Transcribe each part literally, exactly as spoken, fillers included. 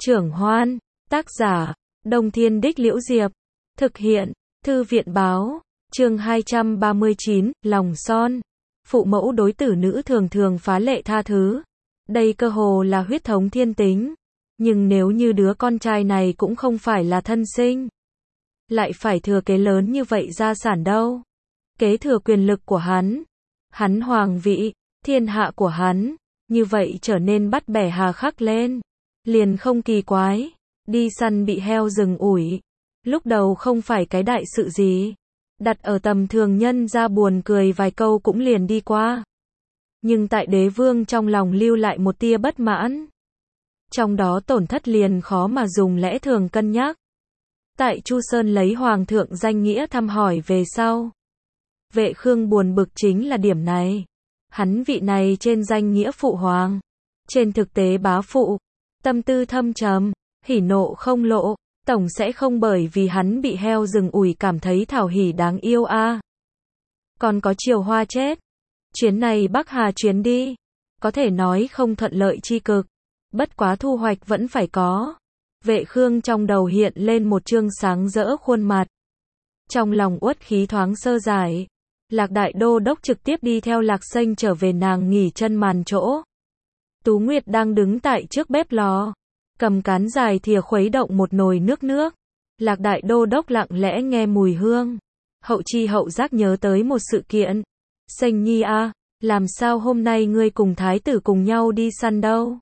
Trưởng Hoan, tác giả, Đông Thiên Đích Liễu Diệp, thực hiện, Thư viện Báo, chương hai trăm ba mươi chín, Lòng Son. Phụ mẫu đối tử nữ thường thường phá lệ tha thứ. Đây cơ hồ là huyết thống thiên tính. Nhưng nếu như đứa con trai này cũng không phải là thân sinh, lại phải thừa kế lớn như vậy gia sản đâu. Kế thừa quyền lực của hắn, hắn hoàng vị, thiên hạ của hắn, như vậy trở nên bắt bẻ hà khắc lên. Liền không kỳ quái, đi săn bị heo rừng ủi. Lúc đầu không phải cái đại sự gì. Đặt ở tầm thường nhân ra buồn cười vài câu cũng liền đi qua. Nhưng tại đế vương trong lòng lưu lại một tia bất mãn. Trong đó tổn thất liền khó mà dùng lẽ thường cân nhắc. Tại Chu Sơn lấy hoàng thượng danh nghĩa thăm hỏi về sau. Vệ Khương buồn bực chính là điểm này. Hắn vị này trên danh nghĩa phụ hoàng, trên thực tế bá phụ, tâm tư thâm trầm, hỉ nộ không lộ, tổng sẽ không bởi vì hắn bị heo rừng ủi cảm thấy thảo hỉ đáng yêu a. À. Còn có Triều Hoa chết. Chuyến này Bắc Hà chuyến đi, có thể nói không thuận lợi chi cực, bất quá thu hoạch vẫn phải có. Vệ Khương trong đầu hiện lên một chương sáng rỡ khuôn mặt. Trong lòng uất khí thoáng sơ giải. Lạc Đại Đô Đốc trực tiếp đi theo Lạc Sênh trở về nàng nghỉ chân màn chỗ. Tú Nguyệt đang đứng tại trước bếp lò, cầm cán dài thìa khuấy động một nồi nước nước. Lạc Đại Đô Đốc lặng lẽ nghe mùi hương. Hậu chi hậu giác nhớ tới một sự kiện. Sênh nhi a, à, làm sao hôm nay ngươi cùng thái tử cùng nhau đi săn đâu?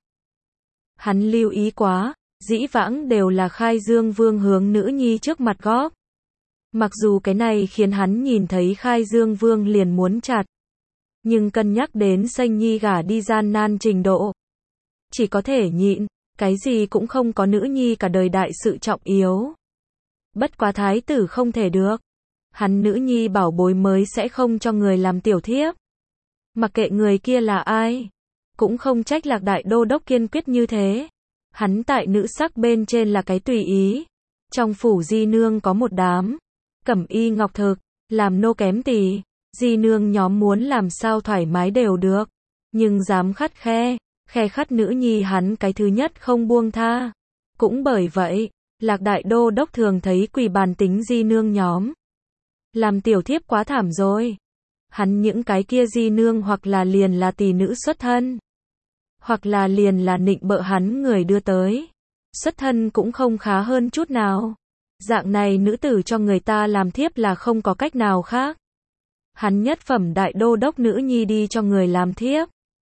Hắn lưu ý quá, dĩ vãng đều là Khai Dương Vương hướng nữ nhi trước mặt góp. Mặc dù cái này khiến hắn nhìn thấy Khai Dương Vương liền muốn chặt. Nhưng cân nhắc đến Sênh nhi gả đi gian nan trình độ, chỉ có thể nhịn, cái gì cũng không có nữ nhi cả đời đại sự trọng yếu. Bất quá thái tử không thể được. Hắn nữ nhi bảo bối mới sẽ không cho người làm tiểu thiếp. Mặc kệ người kia là ai, cũng không trách Lạc Đại Đô Đốc kiên quyết như thế. Hắn tại nữ sắc bên trên là cái tùy ý. Trong phủ di nương có một đám cẩm y ngọc thực, làm nô kém tỳ, di nương nhóm muốn làm sao thoải mái đều được, nhưng dám khắt khe, khe khắt nữ nhi hắn cái thứ nhất không buông tha. Cũng bởi vậy, Lạc Đại Đô Đốc thường thấy quỳ bàn tính di nương nhóm. Làm tiểu thiếp quá thảm rồi. Hắn những cái kia di nương hoặc là liền là tỳ nữ xuất thân, hoặc là liền là nịnh bợ hắn người đưa tới. Xuất thân cũng không khá hơn chút nào. Dạng này nữ tử cho người ta làm thiếp là không có cách nào khác. Hắn nhất phẩm đại đô đốc nữ nhi đi cho người làm thiếp.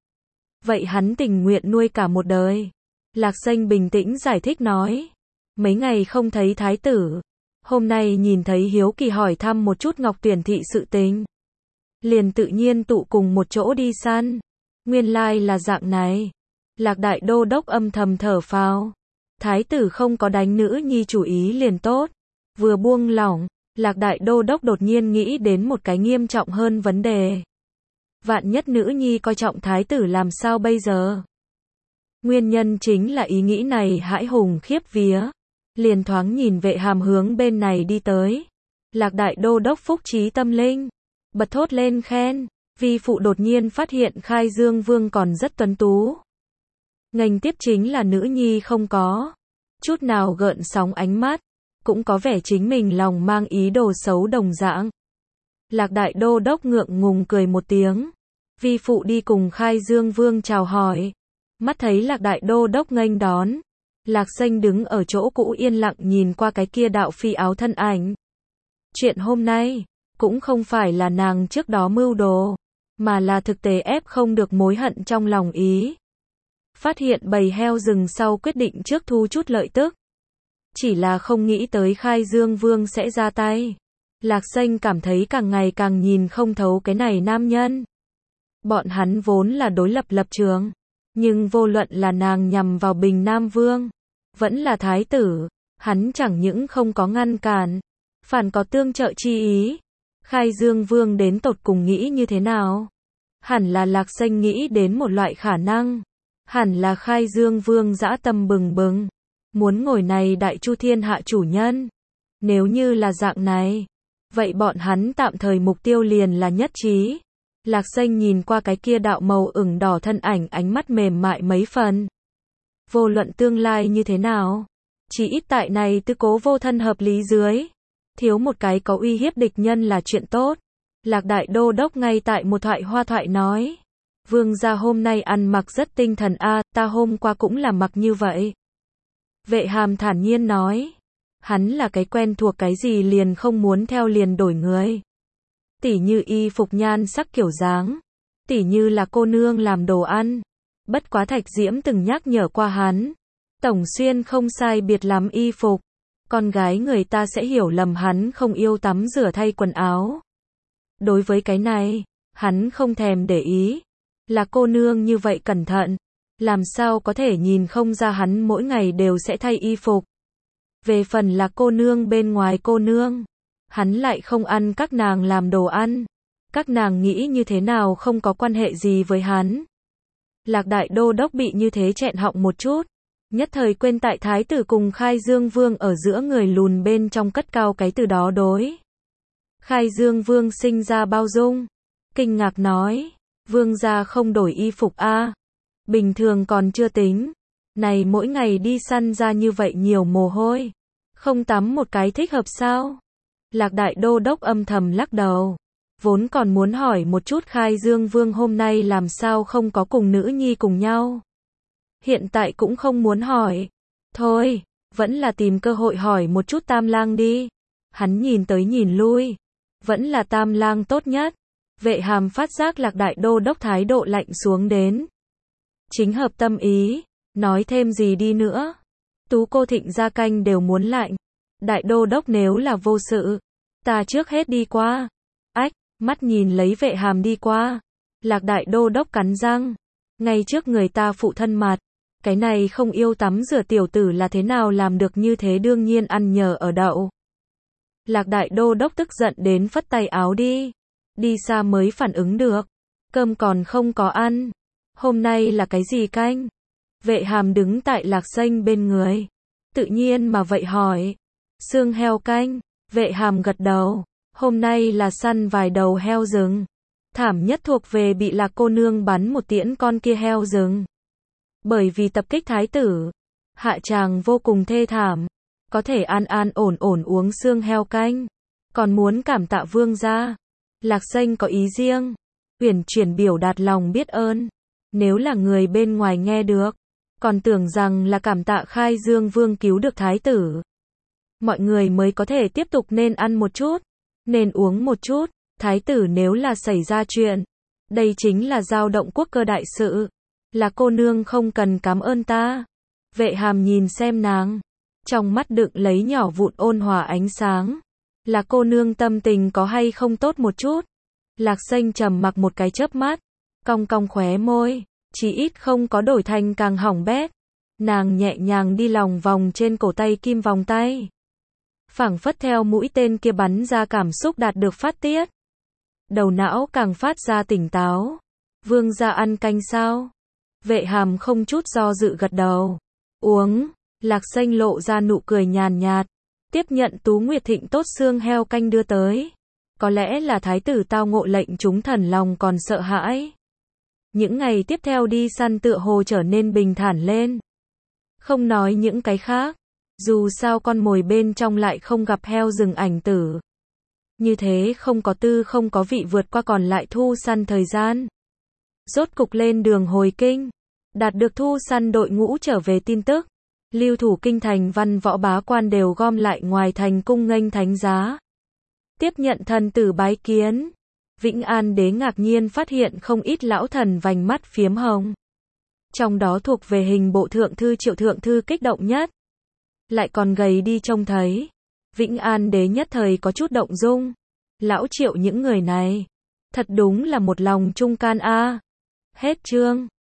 Vậy hắn tình nguyện nuôi cả một đời. Lạc Sênh bình tĩnh giải thích nói. Mấy ngày không thấy thái tử. Hôm nay nhìn thấy hiếu kỳ hỏi thăm một chút Ngọc Tuyển thị sự tình. Liền tự nhiên tụ cùng một chỗ đi săn. Nguyên lai là dạng này. Lạc Đại Đô Đốc âm thầm thở phào. Thái tử không có đánh nữ nhi chủ ý liền tốt. Vừa buông lỏng, Lạc Đại Đô Đốc đột nhiên nghĩ đến một cái nghiêm trọng hơn vấn đề. Vạn nhất nữ nhi coi trọng thái tử làm sao bây giờ? Nguyên nhân chính là ý nghĩ này hãi hùng khiếp vía. Liền thoáng nhìn Vệ Hàm hướng bên này đi tới. Lạc Đại Đô Đốc phúc trí tâm linh, bật thốt lên khen. Vi phụ đột nhiên phát hiện Khai Dương Vương còn rất tuấn tú. Nghênh tiếp chính là nữ nhi không có chút nào gợn sóng ánh mắt, cũng có vẻ chính mình lòng mang ý đồ xấu đồng dạng. Lạc Đại Đô Đốc ngượng ngùng cười một tiếng. Vi phụ đi cùng Khai Dương Vương chào hỏi. Mắt thấy Lạc Đại Đô Đốc nghênh đón. Lạc Sênh đứng ở chỗ cũ yên lặng nhìn qua cái kia đạo phi áo thân ảnh. Chuyện hôm nay, cũng không phải là nàng trước đó mưu đồ, mà là thực tế ép không được mối hận trong lòng ý. Phát hiện bầy heo rừng sau quyết định trước thu chút lợi tức. Chỉ là không nghĩ tới Khai Dương Vương sẽ ra tay. Lạc Sênh cảm thấy càng ngày càng nhìn không thấu cái này nam nhân. Bọn hắn vốn là đối lập lập trường. Nhưng vô luận là nàng nhằm vào Bình Nam Vương, vẫn là thái tử, hắn chẳng những không có ngăn cản, phản có tương trợ chi ý. Khai Dương Vương đến tột cùng nghĩ như thế nào? Hẳn là Lạc Sênh nghĩ đến một loại khả năng. Hẳn là Khai Dương Vương dã tâm bừng bừng, muốn ngồi này đại chu thiên hạ chủ nhân. Nếu như là dạng này, vậy bọn hắn tạm thời mục tiêu liền là nhất trí. Lạc Sênh nhìn qua cái kia đạo màu ửng đỏ thân ảnh, ánh mắt mềm mại mấy phần. Vô luận tương lai như thế nào, chỉ ít tại này tư cố vô thân hợp lý dưới, thiếu một cái có uy hiếp địch nhân là chuyện tốt. Lạc Đại Đô Đốc ngay tại một thoại hoa thoại nói. Vương gia hôm nay ăn mặc rất tinh thần a, ta hôm qua cũng là mặc như vậy. Vệ Hàm thản nhiên nói. Hắn là cái quen thuộc cái gì liền không muốn theo liền đổi người. Tỉ như y phục nhan sắc kiểu dáng. Tỉ như là cô nương làm đồ ăn. Bất quá Thạch Diễm từng nhắc nhở qua hắn. Tổng Xuyên không sai biệt lắm y phục. Con gái người ta sẽ hiểu lầm hắn không yêu tắm rửa thay quần áo. Đối với cái này, hắn không thèm để ý. Là cô nương như vậy cẩn thận. Làm sao có thể nhìn không ra hắn mỗi ngày đều sẽ thay y phục. Về phần là cô nương bên ngoài cô nương. Hắn lại không ăn các nàng làm đồ ăn. Các nàng nghĩ như thế nào không có quan hệ gì với hắn. Lạc Đại Đô Đốc bị như thế chẹn họng một chút. Nhất thời quên tại thái tử cùng Khai Dương Vương ở giữa người lùn bên trong cất cao cái từ đó đối. Khai Dương Vương sinh ra bao dung. Kinh ngạc nói. Vương gia không đổi y phục a à. Bình thường còn chưa tính. Này mỗi ngày đi săn ra như vậy nhiều mồ hôi. Không tắm một cái thích hợp sao? Lạc Đại Đô Đốc âm thầm lắc đầu. Vốn còn muốn hỏi một chút Khai Dương Vương hôm nay làm sao không có cùng nữ nhi cùng nhau. Hiện tại cũng không muốn hỏi. Thôi, vẫn là tìm cơ hội hỏi một chút Tam Lang đi. Hắn nhìn tới nhìn lui. Vẫn là Tam Lang tốt nhất. Vệ Hàm phát giác Lạc Đại Đô Đốc thái độ lạnh xuống đến. Chính hợp tâm ý. Nói thêm gì đi nữa. Tú cô Thịnh gia canh đều muốn lạnh. Đại Đô Đốc nếu là vô sự. Ta trước hết đi qua. Ách, mắt nhìn lấy Vệ Hàm đi qua. Lạc Đại Đô Đốc cắn răng. Ngay trước người ta phụ thân mặt. Cái này không yêu tắm rửa tiểu tử là thế nào làm được như thế đương nhiên ăn nhờ ở đậu. Lạc Đại Đô Đốc tức giận đến phất tay áo đi. Đi xa mới phản ứng được. Cơm còn không có ăn. Hôm nay là cái gì canh? Vệ Hàm đứng tại Lạc Xanh bên người. Tự nhiên mà vậy hỏi. Xương heo canh. Vệ Hàm gật đầu. Hôm nay là săn vài đầu heo rừng. Thảm nhất thuộc về bị Lạc cô nương bắn một tiễn con kia heo rừng. Bởi vì tập kích thái tử. Hạ tràng vô cùng thê thảm. Có thể an an ổn ổn uống xương heo canh. Còn muốn cảm tạ vương gia. Lạc Xanh có ý riêng. Uyển chuyển biểu đạt lòng biết ơn. Nếu là người bên ngoài nghe được. Còn tưởng rằng là cảm tạ Khai Dương Vương cứu được thái tử. Mọi người mới có thể tiếp tục nên ăn một chút. Nên uống một chút. Thái tử nếu là xảy ra chuyện. Đây chính là dao động quốc cơ đại sự. Là cô nương không cần cảm ơn ta. Vệ Hàm nhìn xem nàng. Trong mắt đựng lấy nhỏ vụn ôn hòa ánh sáng. Là cô nương tâm tình có hay không tốt một chút. Lạc Xanh trầm mặc một cái chớp mắt. Cong cong khóe môi. Chỉ ít không có đổi thành càng hỏng bét. Nàng nhẹ nhàng đi lòng vòng trên cổ tay kim vòng tay. Phảng phất theo mũi tên kia bắn ra cảm xúc đạt được phát tiết. Đầu não càng phát ra tỉnh táo. Vương gia ăn canh sao? Vệ Hàm không chút do dự gật đầu. Uống. Lạc Xanh lộ ra nụ cười nhàn nhạt. Tiếp nhận Tú Nguyệt Thịnh tốt xương heo canh đưa tới. Có lẽ là thái tử tao ngộ lệnh chúng thần lòng còn sợ hãi. Những ngày tiếp theo đi săn tựa hồ trở nên bình thản lên. Không nói những cái khác. Dù sao con mồi bên trong lại không gặp heo rừng ảnh tử. Như thế không có tư không có vị vượt qua còn lại thu săn thời gian. Rốt cục lên đường hồi kinh. Đạt được thu săn đội ngũ trở về tin tức. Lưu thủ kinh thành văn võ bá quan đều gom lại ngoài thành cung nghênh thánh giá. Tiếp nhận thần tử bái kiến. Vĩnh An đế ngạc nhiên phát hiện không ít lão thần vành mắt phiếm hồng. Trong đó thuộc về hình bộ thượng thư Triệu thượng thư kích động nhất. Lại còn gầy đi trông thấy. Vĩnh An đế nhất thời có chút động dung. Lão Triệu những người này. Thật đúng là một lòng trung can a. Hết chương.